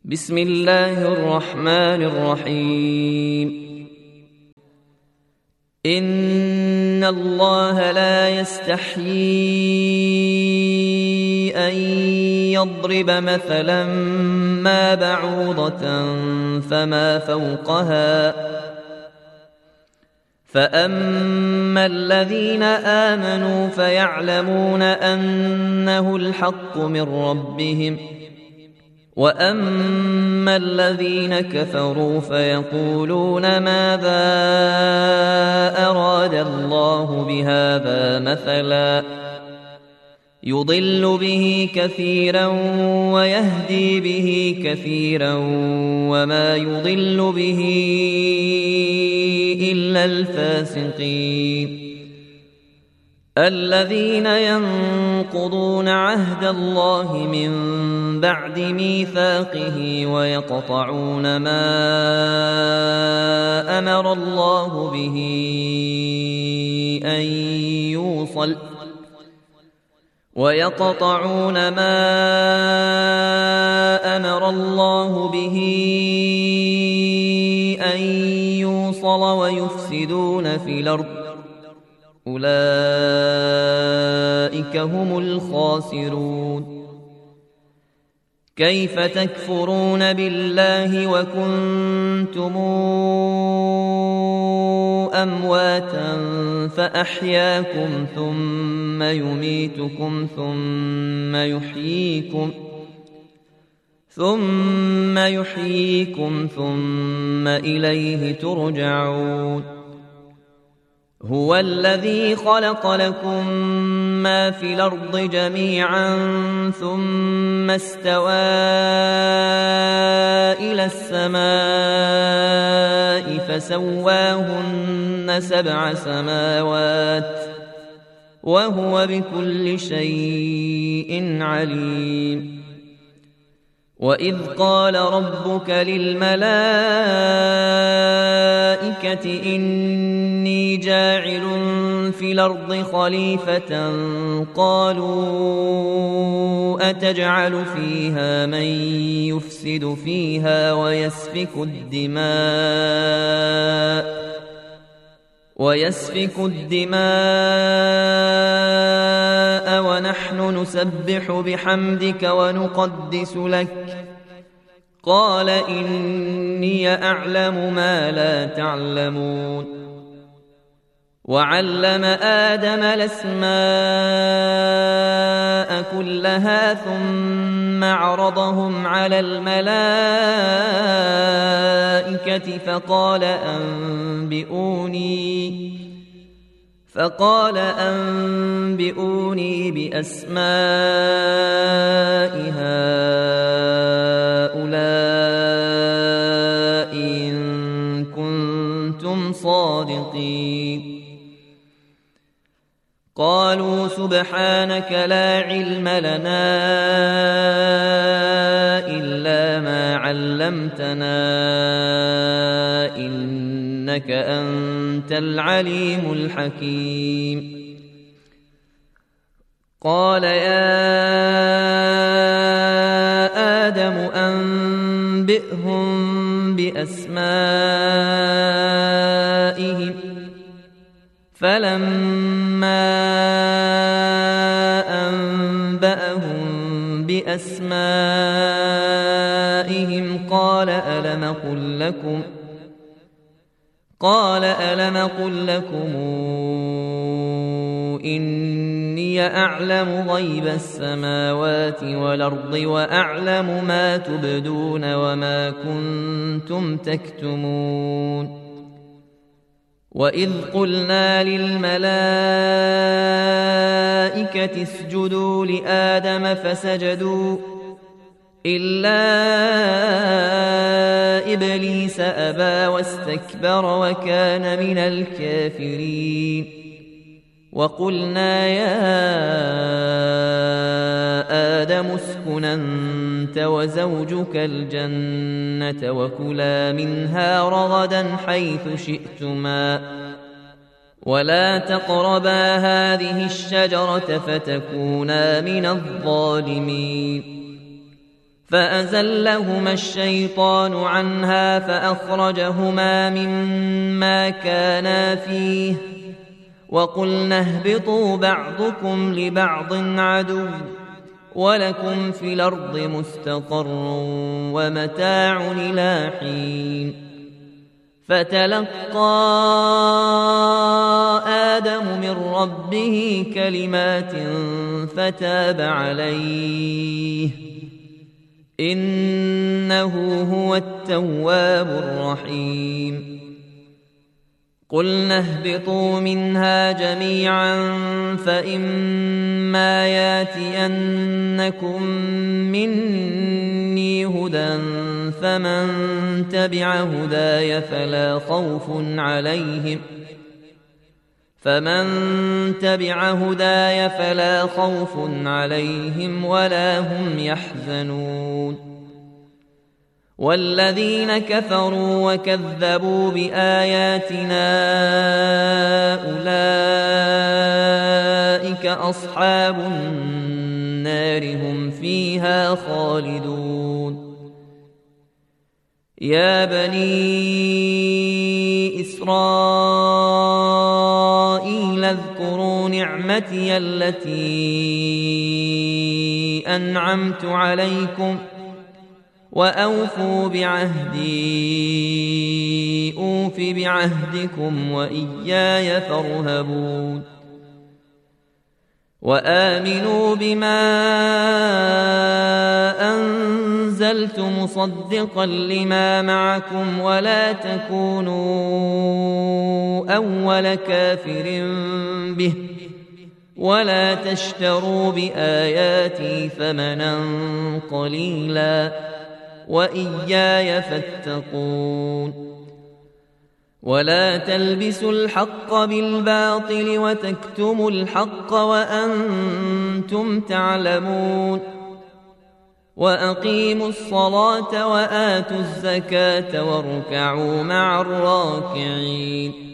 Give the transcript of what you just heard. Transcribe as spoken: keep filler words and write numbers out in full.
بسم الله الرحمن الرحيم. إن الله لا يستحيي أن يضرب مثلا ما بعوضة فما فوقها فأما الذين آمنوا فيعلمون أنه الحق من ربهم وأما الذين كفروا فيقولون ماذا أراد الله بهذا مثلا يضل به كثيرا ويهدي به كثيرا وما يضل به إلا الفاسقين الذين ينقضون عهد الله من بعد ميثاقه ويقطعون ما أمر الله به أن يوصل ويقطعون ما أمر الله به أن يوصل ويفسدون في الأرض أولئك هم الخاسرون. كيف تكفرون بالله وكنتم أمواتا فأحياكم ثم يميتكم ثم يحييكم ثم يحييكم ثم إليه ترجعون. هو الذي خلق لكم ما في الأرض جميعا ثم استوى إلى السماء فسواهن سبع سماوات وهو بكل شيء عليم. وإذ قال ربك للملائكة إني جاعل في الأرض خليفة قالوا أتجعل فيها من يفسد فيها ويسفك الدماء ويسفك الدماء ونحن نسبح بحمدك ونقدس لك قال إني أعلم ما لا تعلمون. وعلم آدم الأسماء كلها ثم عرضهم على الملائكة فقال أنبئوني فقال أنبئوني بأسماء هؤلاء إن كنتم صادقين. قالوا سبحانك لا علم لنا إلا ما علمتنا إنك أنت العليم الحكيم. قال يا آدم أنبئهم بأسمائهم فلما أنبأهم بأسمائهم قال ألم أقل لكم قال ألم أقل لكم إني أعلم غيب السماوات والأرض وأعلم ما تبدون وما كنتم تكتمون. وإذ قلنا للملائكة اسجدوا لآدم فسجدوا إلا إبليس أبى واستكبر وكان من الكافرين. وقلنا يا آدم اسكن أنت وزوجك الجنة وكلا منها رغدا حيث شئتما ولا تقربا هذه الشجرة فتكونا من الظالمين. فأزلهما الشيطان عنها فأخرجهما مما كانا فيه وقلنا اهبطوا بعضكم لبعض عدو ولكم في الأرض مستقر ومتاع إلى حين فتلقى آدم من ربه كلمات فتاب عليه إنه هو التواب الرحيم قلنا اهبطوا منها جميعا فإما ياتينكم مني هدى فمن تبع هداي فلا خوف عليهم فمن تبع هداي فلا خوف عليهم ولا هم يحزنون والذين كفروا وكذبوا بآياتنا أولئك أصحاب النار هم فيها خالدون يا بني إسرائيل اذكروا نعمتي التي أنعمت عليكم وأوفوا بعهدي أوف بعهدكم وإياي فارهبون وآمنوا بما أنزلت مصدقا لما معكم ولا تكونوا أول كافر به ولا تشتروا بآياتي ثمنا قليلا وإياي فاتقون ولا تلبسوا الحق بالباطل وتكتموا الحق وأنتم تعلمون وأقيموا الصلاة وآتوا الزكاة واركعوا مع الراكعين